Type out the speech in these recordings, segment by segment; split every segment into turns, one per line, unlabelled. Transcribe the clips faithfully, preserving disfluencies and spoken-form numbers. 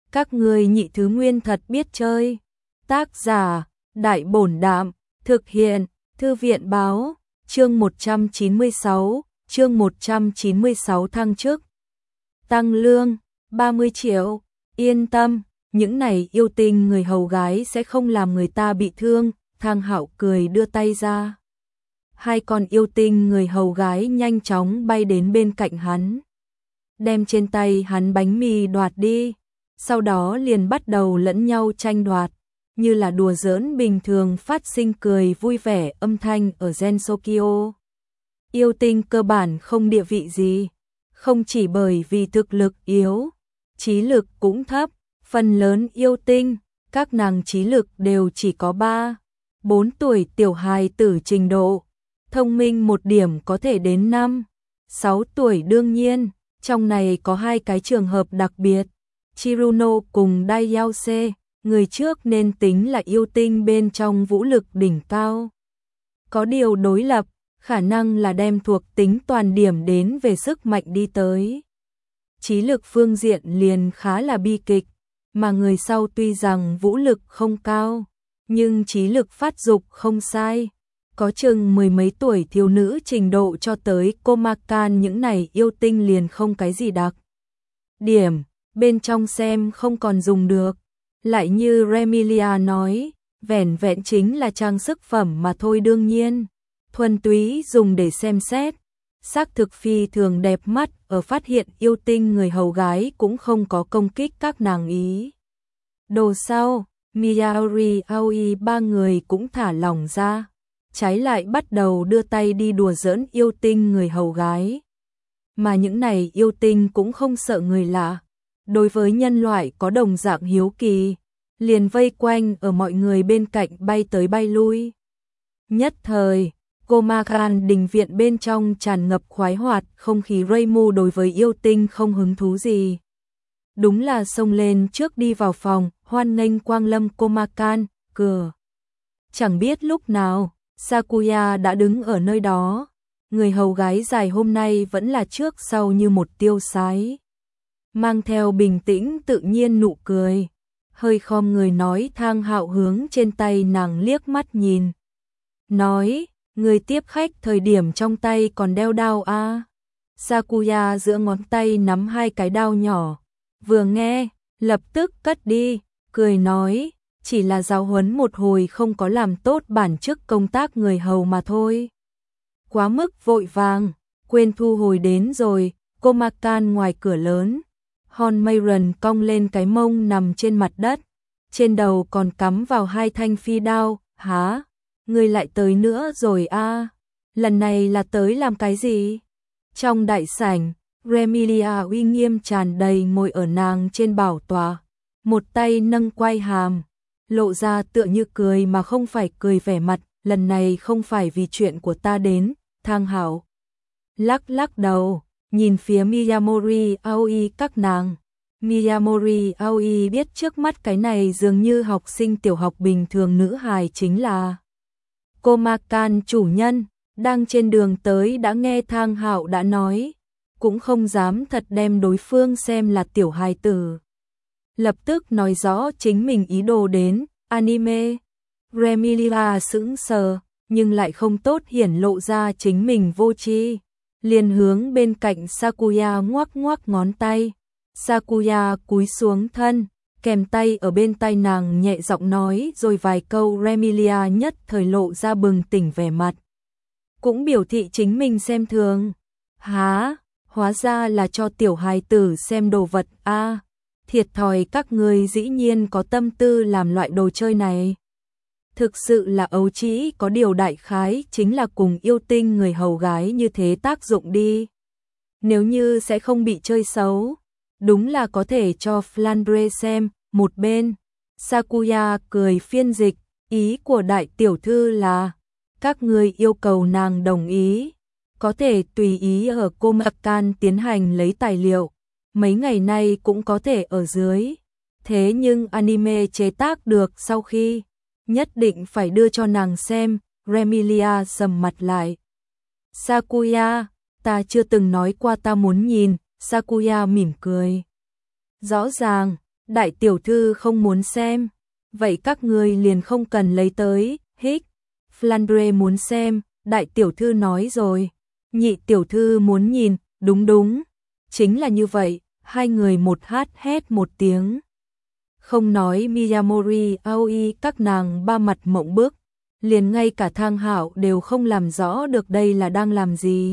Các ngươi nhị thứ nguyên thật biết chơi. Tác giả, Đại Bổn Đạm, thực hiện, Thư viện Báo, chương một trăm chín mươi sáu, chương một trăm chín mươi sáu thăng chức. Tăng lương, ba mươi triệu, yên tâm, những này yêu tinh người hầu gái sẽ không làm người ta bị thương, Thang Hạo cười đưa tay ra. Hai con yêu tinh người hầu gái nhanh chóng bay đến bên cạnh hắn. Đem trên tay hắn bánh mì đoạt đi, sau đó liền bắt đầu lẫn nhau tranh đoạt, như là đùa giỡn bình thường phát sinh cười vui vẻ âm thanh ở Gensokyo. Yêu tinh cơ bản không địa vị gì, không chỉ bởi vì thực lực yếu, trí lực cũng thấp, phần lớn yêu tinh, các nàng trí lực đều chỉ có ba, bốn tuổi tiểu hài tử trình độ, thông minh một điểm có thể đến năm, sáu tuổi đương nhiên, trong này có hai cái trường hợp đặc biệt, Chiruno cùng Daiyause, người trước nên tính là yêu tinh bên trong vũ lực đỉnh cao. Có điều đối lập, khả năng là đem thuộc tính toàn điểm đến về sức mạnh đi tới. Trí lực phương diện liền khá là bi kịch, mà người sau tuy rằng vũ lực không cao, nhưng trí lực phát dục không sai. Có chừng mười mấy tuổi thiếu nữ trình độ cho tới Komakan những này yêu tinh liền không cái gì đặc. Điểm, bên trong xem không còn dùng được. Lại như Remilia nói, vẻn vẹn chính là trang sức phẩm mà thôi đương nhiên. Thuần túy dùng để xem xét. Xác thực phi thường đẹp mắt ở phát hiện yêu tinh người hầu gái cũng không có công kích các nàng ý. Đồ sau, Miyaori Aoi ba người cũng thả lỏng ra. Trái lại bắt đầu đưa tay đi đùa giỡn yêu tinh người hầu gái. Mà những này yêu tinh cũng không sợ người lạ. Đối với nhân loại có đồng dạng hiếu kỳ, liền vây quanh ở mọi người bên cạnh bay tới bay lui. Nhất thời, Komakan đình viện bên trong tràn ngập khoái hoạt, không khí Reimu đối với yêu tinh không hứng thú gì. Đúng là xông lên trước đi vào phòng, hoan nghênh quang lâm Komakan, cửa. Chẳng biết lúc nào, Sakuya đã đứng ở nơi đó, người hầu gái dài hôm nay vẫn là trước sau như một tiêu sái. Mang theo bình tĩnh tự nhiên nụ cười, hơi khom người nói Thang Hạo hướng trên tay nàng liếc mắt nhìn. Nói, người tiếp khách thời điểm trong tay còn đeo đao a à? Sakuya giữa ngón tay nắm hai cái đao nhỏ, vừa nghe, lập tức cất đi, cười nói, chỉ là giáo huấn một hồi không có làm tốt bản chức công tác người hầu mà thôi. Quá mức vội vàng, quên thu hồi đến rồi, Komakan ngoài cửa lớn. Hon Mayron cong lên cái mông nằm trên mặt đất, trên đầu còn cắm vào hai thanh phi đao, há, người lại tới nữa rồi a à? Lần này là tới làm cái gì? Trong đại sảnh, Remilia uy nghiêm tràn đầy ngồi ở nàng trên bảo tọa, một tay nâng quai hàm, lộ ra tựa như cười mà không phải cười vẻ mặt, lần này không phải vì chuyện của ta đến, Thang Hạo. Lắc lắc đầu. Nhìn phía Miyamori Aoi các nàng. Miyamori Aoi biết trước mắt cái này dường như học sinh tiểu học bình thường nữ hài chính là Komakan chủ nhân, đang trên đường tới đã nghe Thang Hạo đã nói, cũng không dám thật đem đối phương xem là tiểu hài tử. Lập tức nói rõ chính mình ý đồ đến, anime. Remilia sững sờ, nhưng lại không tốt hiển lộ ra chính mình vô tri. Liền hướng bên cạnh Sakuya ngoắc ngoắc ngón tay. Sakuya cúi xuống thân, kèm tay ở bên tai nàng nhẹ giọng nói rồi vài câu. Remilia nhất thời lộ ra bừng tỉnh vẻ mặt. Cũng biểu thị chính mình xem thường. Há, hóa ra là cho tiểu hài tử xem đồ vật a à, thiệt thòi các người dĩ nhiên có tâm tư làm loại đồ chơi này. Thực sự là ấu trĩ, có điều đại khái chính là cùng yêu tinh người hầu gái như thế tác dụng đi. Nếu như sẽ không bị chơi xấu, đúng là có thể cho Flandre xem, một bên. Sakuya cười phiên dịch, ý của đại tiểu thư là, các người yêu cầu nàng đồng ý, có thể tùy ý ở Komakan tiến hành lấy tài liệu, mấy ngày nay cũng có thể ở dưới. Thế nhưng anime chế tác được sau khi nhất định phải đưa cho nàng xem. Remilia sầm mặt lại. Sakuya, ta chưa từng nói qua ta muốn nhìn. Sakuya mỉm cười. Rõ ràng, Đại tiểu thư không muốn xem, vậy các ngươi liền không cần lấy tới, hích. Flandre muốn xem, đại tiểu thư nói rồi. Nhị tiểu thư muốn nhìn, đúng đúng. Chính là như vậy, hai người một hát hét một tiếng. Không nói Miyamori, Aoi các nàng ba mặt mộng bức, liền ngay cả Thang Hạo đều không làm rõ được đây là đang làm gì.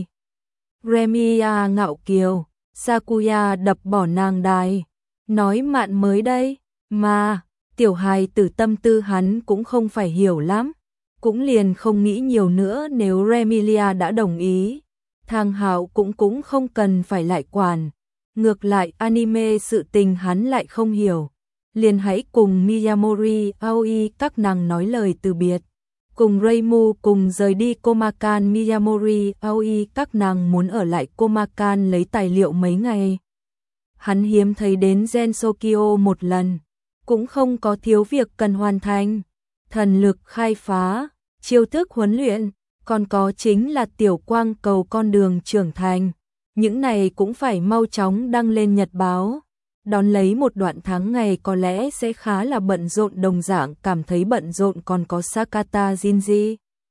Remiya ngạo kiều, Sakuya đập bỏ nàng đài, nói mạn mới đây, mà, tiểu hài tử tâm tư hắn cũng không phải hiểu lắm, cũng liền không nghĩ nhiều nữa nếu Remilia đã đồng ý. Thang Hạo cũng cũng không cần phải lại quản, ngược lại anime sự tình hắn lại không hiểu. Liền hãy cùng Miyamori, Aoi các nàng nói lời từ biệt. Cùng Reimu cùng rời đi Komakan. Miyamori, Aoi các nàng muốn ở lại Komakan lấy tài liệu mấy ngày. Hắn hiếm thấy đến Gensokyo một lần, cũng không có thiếu việc cần hoàn thành. Thần lực khai phá, chiêu thức huấn luyện, còn có chính là tiểu quang cầu con đường trưởng thành. Những này cũng phải mau chóng đăng lên nhật báo. Đón lấy một đoạn tháng ngày có lẽ sẽ khá là bận rộn, đồng dạng cảm thấy bận rộn còn có Sakata Jinji.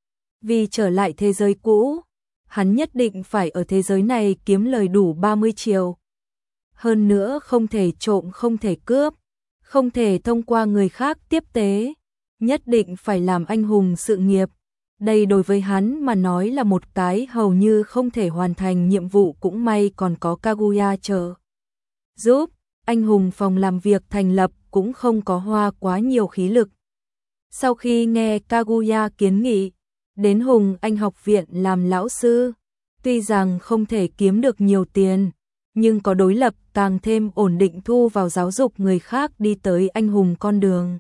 Vì trở lại thế giới cũ, hắn nhất định phải ở thế giới này kiếm lời đủ ba mươi triệu. Hơn nữa không thể trộm, không thể cướp, không thể thông qua người khác tiếp tế, nhất định phải làm anh hùng sự nghiệp. Đây đối với hắn mà nói là một cái hầu như không thể hoàn thành nhiệm vụ, cũng may còn có Kaguya chờ giúp. Anh hùng phòng làm việc thành lập cũng không có hoa quá nhiều khí lực. Sau khi nghe Kaguya kiến nghị, đến Hùng Anh học viện làm lão sư, tuy rằng không thể kiếm được nhiều tiền, nhưng có đối lập càng thêm ổn định thu vào giáo dục người khác đi tới anh hùng con đường.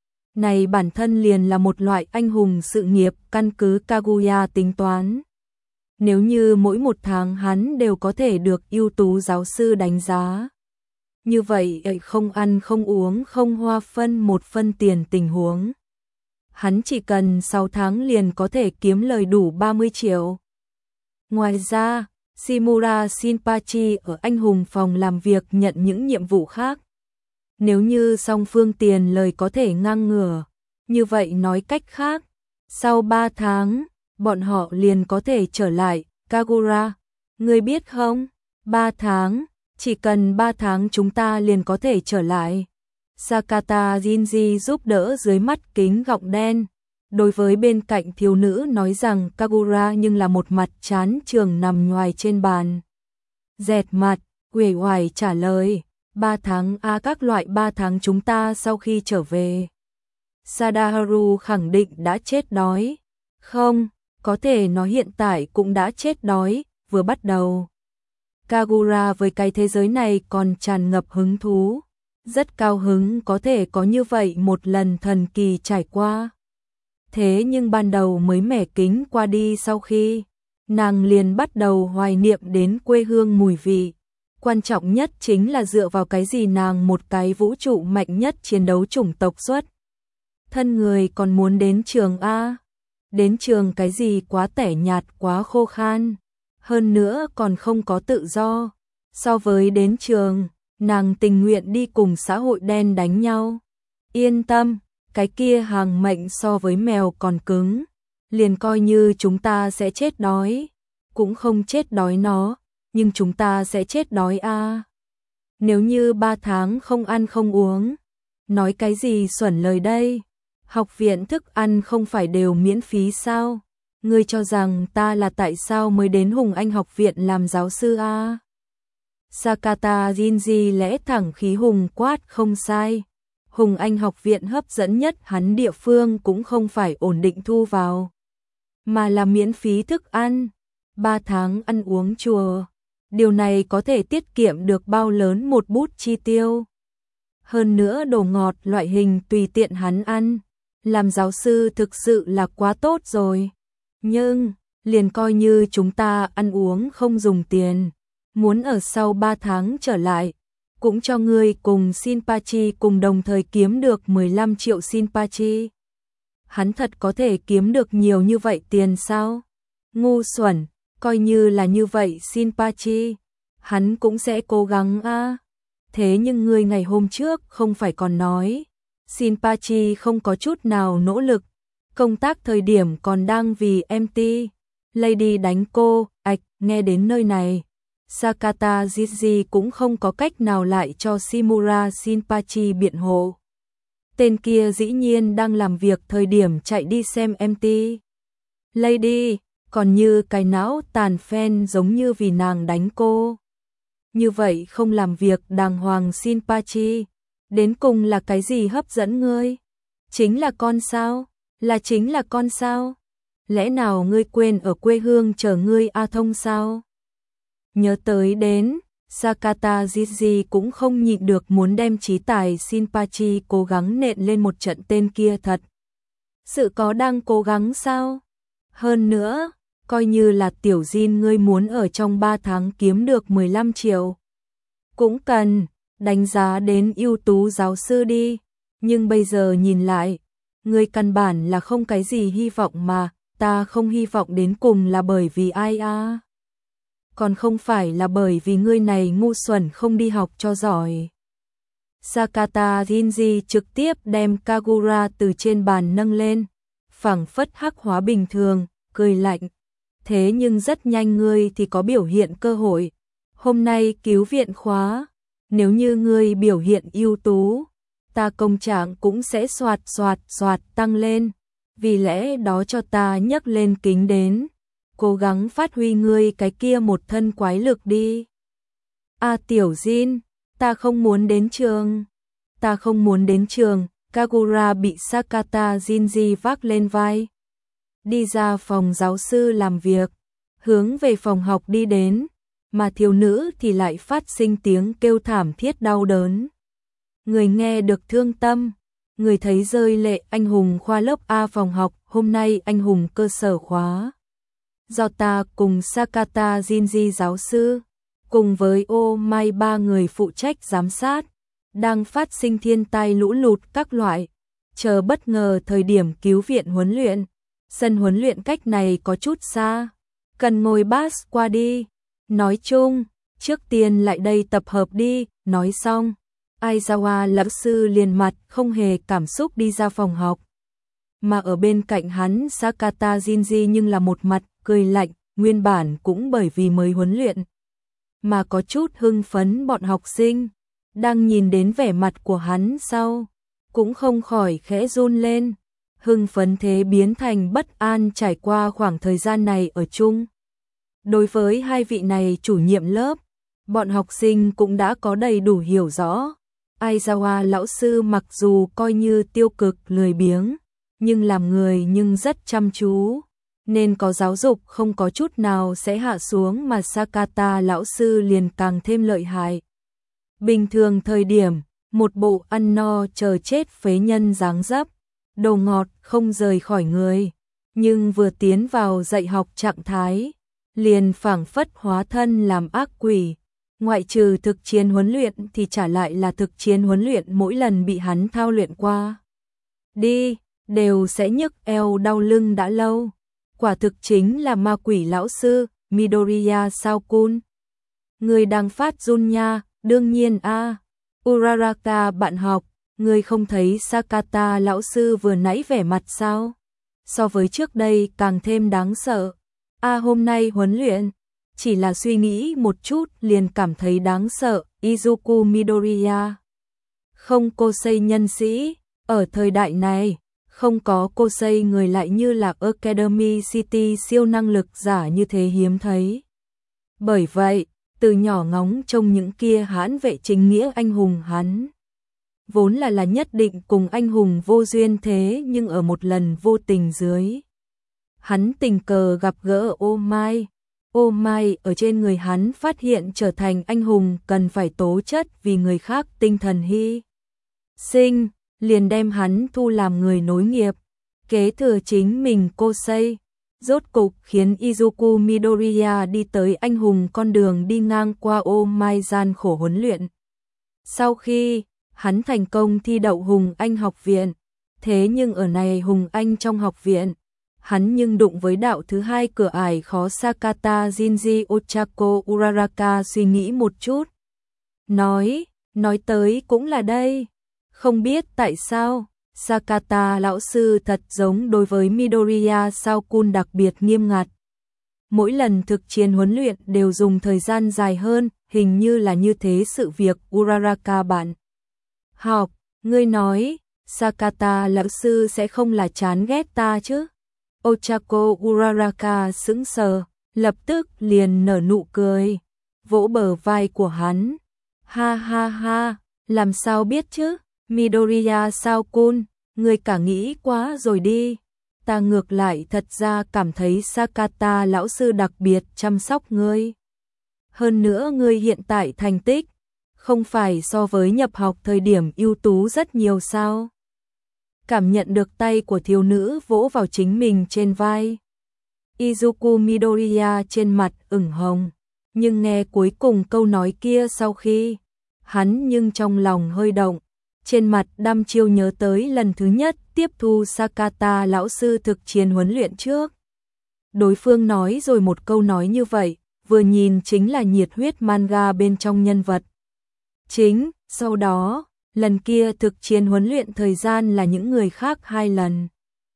Này bản thân liền là một loại anh hùng sự nghiệp, căn cứ Kaguya tính toán. Nếu như mỗi một tháng hắn đều có thể được ưu tú giáo sư đánh giá. Như vậy không ăn không uống không hoa phân một phân tiền tình huống. Hắn chỉ cần sáu tháng liền có thể kiếm lời đủ ba mươi triệu. Ngoài ra, Shimura Shinpachi ở anh hùng phòng làm việc nhận những nhiệm vụ khác. Nếu như song phương tiền lời có thể ngang ngửa, như vậy nói cách khác, sau ba tháng, bọn họ liền có thể trở lại. Kagura, ngươi biết không, ba tháng, chỉ cần ba tháng chúng ta liền có thể trở lại. Sakata Jinji giúp đỡ dưới mắt kính gọng đen. Đối với bên cạnh thiếu nữ nói rằng Kagura nhưng là một mặt chán trường nằm nhoài trên bàn. Dẹt mặt, uể oải trả lời, ba tháng a à, các loại ba tháng chúng ta sau khi trở về. Sadaharu khẳng định đã chết đói. Không, có thể nó hiện tại cũng đã chết đói, vừa bắt đầu. Kagura với cái thế giới này còn tràn ngập hứng thú, rất cao hứng có thể có như vậy một lần thần kỳ trải qua. Thế nhưng ban đầu mới mẻ kính qua đi, sau khi nàng liền bắt đầu hoài niệm đến quê hương mùi vị. Quan trọng nhất chính là dựa vào cái gì nàng một cái vũ trụ mạnh nhất chiến đấu chủng tộc xuất. Thân người còn muốn đến trường A. Đến trường cái gì quá tẻ nhạt, quá khô khan. Hơn nữa còn không có tự do. So với đến trường, nàng tình nguyện đi cùng xã hội đen đánh nhau. Yên tâm, cái kia hàng mệnh so với mèo còn cứng. Liền coi như chúng ta sẽ chết đói, cũng không chết đói nó, nhưng chúng ta sẽ chết đói a. À. Nếu như ba tháng không ăn không uống, nói cái gì xuẩn lời đây? Học viện thức ăn không phải đều miễn phí sao? Ngươi cho rằng ta là tại sao mới đến Hùng Anh học viện làm giáo sư a? À? Sakata Jinji lẽ thẳng khí hùng quát, không sai. Hùng Anh học viện hấp dẫn nhất hắn địa phương cũng không phải ổn định thu vào, mà là miễn phí thức ăn, ba tháng ăn uống chùa. Điều này có thể tiết kiệm được bao lớn một bút chi tiêu. Hơn nữa đồ ngọt loại hình tùy tiện hắn ăn. Làm giáo sư thực sự là quá tốt rồi. Nhưng, liền coi như chúng ta ăn uống không dùng tiền, muốn ở sau ba tháng trở lại, cũng cho ngươi cùng Shinpachi cùng đồng thời kiếm được mười lăm triệu Shinpachi. Hắn thật có thể kiếm được nhiều như vậy tiền sao? Ngu xuẩn, coi như là như vậy Shinpachi, hắn cũng sẽ cố gắng a. À. Thế nhưng ngươi ngày hôm trước không phải còn nói, Shinpachi không có chút nào nỗ lực, công tác thời điểm còn đang vì em tê Lady đánh cô, ạch, nghe đến nơi này. Sakata Jiji cũng không có cách nào lại cho Shimura Shinpachi biện hộ. Tên kia dĩ nhiên đang làm việc thời điểm chạy đi xem em tê Lady, còn như cái não tàn phen giống như vì nàng đánh cô. Như vậy không làm việc đàng hoàng Shinpachi, đến cùng là cái gì hấp dẫn ngươi? Chính là con sao? Là chính là con sao? Lẽ nào ngươi quên ở quê hương chờ ngươi A Thông sao? Nhớ tới đến, Sakata Jiji cũng không nhịn được muốn đem trí tài Shinpachi cố gắng nện lên một trận tên kia thật. Sự có đang cố gắng sao? Hơn nữa, coi như là tiểu Jin ngươi muốn ở trong ba tháng kiếm được mười lăm triệu. Cũng cần, đánh giá đến ưu tú giáo sư đi, nhưng bây giờ nhìn lại, ngươi căn bản là không cái gì hy vọng mà, ta không hy vọng đến cùng là bởi vì ai à? Còn không phải là bởi vì ngươi này ngu xuẩn không đi học cho giỏi. Sakata Jinji trực tiếp đem Kagura từ trên bàn nâng lên, phảng phất hắc hóa bình thường, cười lạnh. Thế nhưng rất nhanh ngươi thì có biểu hiện cơ hội. Hôm nay cứu viện khóa, nếu như ngươi biểu hiện ưu tú, ta công trạng cũng sẽ soạt soạt soạt tăng lên. Vì lẽ đó cho ta nhấc lên kính đến, cố gắng phát huy ngươi cái kia một thân quái lực đi. A tiểu Jin, ta không muốn đến trường. Ta không muốn đến trường, Kagura bị Sakata Jinji vác lên vai. Đi ra phòng giáo sư làm việc, hướng về phòng học đi đến, mà thiếu nữ thì lại phát sinh tiếng kêu thảm thiết đau đớn. Người nghe được thương tâm, người thấy rơi lệ. Anh hùng khoa lớp A phòng học, hôm nay anh hùng cơ sở khóa. Do ta cùng Sakata Jinji giáo sư, cùng với Oh My ba người phụ trách giám sát, đang phát sinh thiên tai lũ lụt các loại, chờ bất ngờ thời điểm cứu viện huấn luyện. Sân huấn luyện cách này có chút xa, cần ngồi bus qua đi. Nói chung, trước tiên lại đây tập hợp đi. Nói xong, Aizawa lão sư liền mặt không hề cảm xúc đi ra phòng học. Mà ở bên cạnh hắn Sakata Jinji nhưng là một mặt cười lạnh, nguyên bản cũng bởi vì mới huấn luyện mà có chút hưng phấn bọn học sinh, đang nhìn đến vẻ mặt của hắn sau, cũng không khỏi khẽ run lên. Hưng phấn thế biến thành bất an trải qua khoảng thời gian này ở chung. Đối với hai vị này chủ nhiệm lớp, bọn học sinh cũng đã có đầy đủ hiểu rõ. Aizawa lão sư mặc dù coi như tiêu cực lười biếng, nhưng làm người nhưng rất chăm chú, nên có giáo dục không có chút nào sẽ hạ xuống, mà Sakata lão sư liền càng thêm lợi hại. Bình thường thời điểm, một bộ ăn no chờ chết phế nhân dáng dấp, đồ ngọt không rời khỏi người, nhưng vừa tiến vào dạy học trạng thái, liền phảng phất hóa thân làm ác quỷ. Ngoại trừ thực chiến huấn luyện thì trả lại là thực chiến huấn luyện mỗi lần bị hắn thao luyện qua đi, đều sẽ nhức eo đau lưng đã lâu. Quả thực chính là ma quỷ lão sư, Midoriya Sao-kun. Người đang phát run nha, đương nhiên a à. Uraraka bạn học, người không thấy Sakata lão sư vừa nãy vẻ mặt sao? So với trước đây càng thêm đáng sợ. A à, hôm nay huấn luyện, chỉ là suy nghĩ một chút liền cảm thấy đáng sợ. Izuku Midoriya. Không cô xây nhân sĩ, ở thời đại này, không có cô xây người lại như là Academy City siêu năng lực giả như thế hiếm thấy. Bởi vậy, từ nhỏ ngóng trông những kia hãn vệ chính nghĩa anh hùng hắn. Vốn là là nhất định cùng anh hùng vô duyên, thế nhưng ở một lần vô tình dưới. Hắn tình cờ gặp gỡ Oh My. Oh My ở trên người hắn phát hiện trở thành anh hùng cần phải tố chất vì người khác tinh thần hy sinh, liền đem hắn thu làm người nối nghiệp, kế thừa chính mình cô xây. Rốt cục khiến Izuku Midoriya đi tới anh hùng con đường, đi ngang qua Oh My gian khổ huấn luyện. Sau khi hắn thành công thi đậu Hùng Anh học viện, thế nhưng ở này Hùng Anh trong học viện, hắn nhưng đụng với đạo thứ hai cửa ải khó. Sakata Jinji Ochako Uraraka suy nghĩ một chút, nói, Nói tới cũng là đây. Không biết tại sao, Sakata lão sư thật giống đối với Midoriya Sao-kun đặc biệt nghiêm ngặt. Mỗi lần thực chiến huấn luyện đều dùng thời gian dài hơn, hình như là như thế sự việc Uraraka bạn. Học, ngươi nói, Sakata lão sư sẽ không là chán ghét ta chứ? Ochako Uraraka sững sờ, lập tức liền nở nụ cười, vỗ bờ vai của hắn. Ha ha ha, làm sao biết chứ? Midoriya Sao-kun, ngươi cả nghĩ quá rồi đi. Ta ngược lại thật ra cảm thấy Sakata lão sư đặc biệt chăm sóc ngươi. Hơn nữa ngươi hiện tại thành tích, không phải so với nhập học thời điểm ưu tú rất nhiều sao? Cảm nhận được tay của thiếu nữ vỗ vào chính mình trên vai. Izuku Midoriya trên mặt ửng hồng, nhưng nghe cuối cùng câu nói kia sau khi, hắn nhưng trong lòng hơi động, trên mặt đăm chiêu nhớ tới lần thứ nhất tiếp thu Sakata lão sư thực chiến huấn luyện trước. Đối phương nói rồi một câu nói như vậy, vừa nhìn chính là nhiệt huyết manga bên trong nhân vật chính, sau đó, lần kia thực chiến huấn luyện thời gian là những người khác hai lần.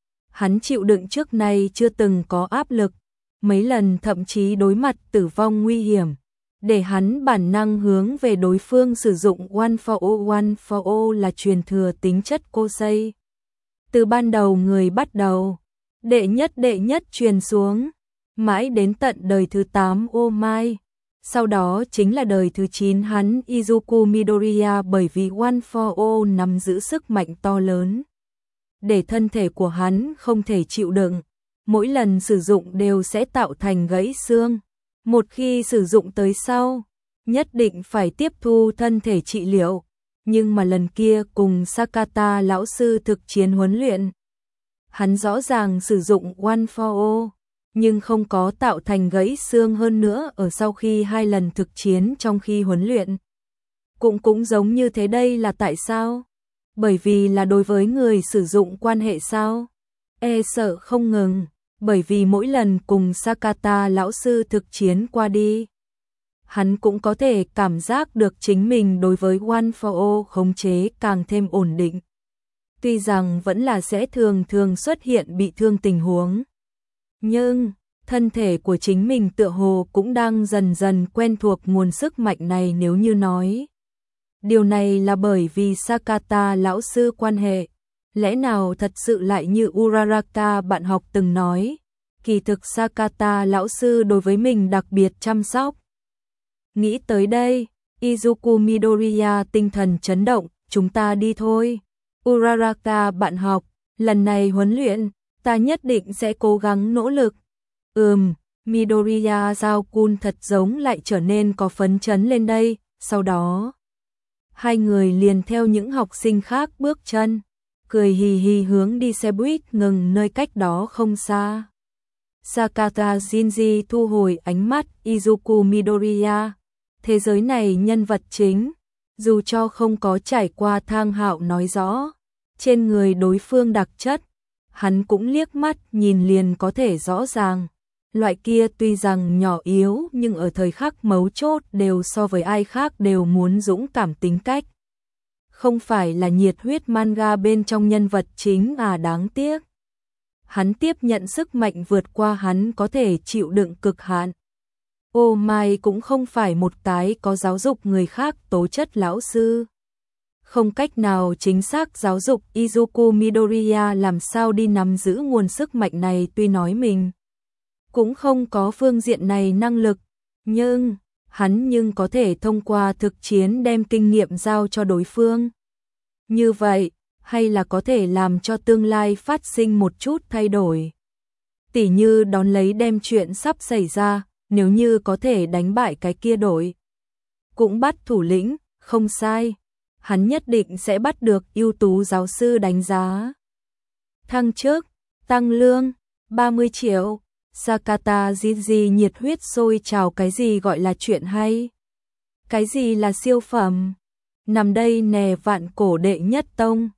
Hắn chịu đựng trước nay chưa từng có áp lực, mấy lần thậm chí đối mặt tử vong nguy hiểm, để hắn bản năng hướng về đối phương sử dụng One for all, One for all là truyền thừa tính chất Kosei. Từ ban đầu người bắt đầu, đệ nhất đệ nhất truyền xuống, mãi đến tận đời thứ tám ô mai. Sau đó chính là đời thứ chín hắn Izuku Midoriya, bởi vì One for all nắm giữ sức mạnh to lớn, để thân thể của hắn không thể chịu đựng, mỗi lần sử dụng đều sẽ tạo thành gãy xương. Một khi sử dụng tới sau, nhất định phải tiếp thu thân thể trị liệu. Nhưng mà lần kia cùng Sakata lão sư thực chiến huấn luyện, hắn rõ ràng sử dụng One for all, nhưng không có tạo thành gãy xương, hơn nữa ở sau khi hai lần thực chiến trong khi huấn luyện. Cũng cũng giống như thế, đây là tại sao? Bởi vì là đối với người sử dụng quan hệ sao? E sợ không ngừng, bởi vì mỗi lần cùng Sakata lão sư thực chiến qua đi, hắn cũng có thể cảm giác được chính mình đối với One for all khống chế càng thêm ổn định. Tuy rằng vẫn là sẽ thường thường xuất hiện bị thương tình huống, nhưng thân thể của chính mình tựa hồ cũng đang dần dần quen thuộc nguồn sức mạnh này. Nếu như nói điều này là bởi vì Sakata lão sư quan hệ, lẽ nào thật sự lại như Uraraka bạn học từng nói, kỳ thực Sakata lão sư đối với mình đặc biệt chăm sóc. Nghĩ tới đây, Izuku Midoriya tinh thần chấn động, chúng ta đi thôi. Uraraka bạn học, lần này huấn luyện, ta nhất định sẽ cố gắng nỗ lực. Ừm, Midoriya Sao-kun thật giống lại trở nên có phấn chấn lên đây, sau đó hai người liền theo những học sinh khác bước chân, cười hì hì hướng đi xe buýt ngừng nơi cách đó không xa. Sakata Shinji thu hồi ánh mắt Izuku Midoriya. Thế giới này nhân vật chính, dù cho không có trải qua thang hạo nói rõ trên người đối phương đặc chất, hắn cũng liếc mắt nhìn liền có thể rõ ràng. Loại kia tuy rằng nhỏ yếu nhưng ở thời khắc mấu chốt đều so với ai khác đều muốn dũng cảm tính cách. Không phải là nhiệt huyết manga bên trong nhân vật chính à, đáng tiếc. Hắn tiếp nhận sức mạnh vượt qua hắn có thể chịu đựng cực hạn. Ô mai cũng không phải một cái có giáo dục người khác tố chất lão sư. Không cách nào chính xác giáo dục Izuku Midoriya làm sao đi nắm giữ nguồn sức mạnh này, tuy nói mình cũng không có phương diện này năng lực, nhưng hắn nhưng có thể thông qua thực chiến đem kinh nghiệm giao cho đối phương. Như vậy, hay là có thể làm cho tương lai phát sinh một chút thay đổi. Tỉ như đón lấy đem chuyện sắp xảy ra, nếu như có thể đánh bại cái kia đội cũng bắt thủ lĩnh, không sai. Hắn nhất định sẽ bắt được ưu tú giáo sư đánh giá. Thăng chức, tăng lương, ba mươi triệu. Sakata Shinji nhiệt huyết sôi trào, cái gì gọi là chuyện hay? Cái gì là siêu phẩm? Nằm đây nè, vạn cổ đệ nhất tông,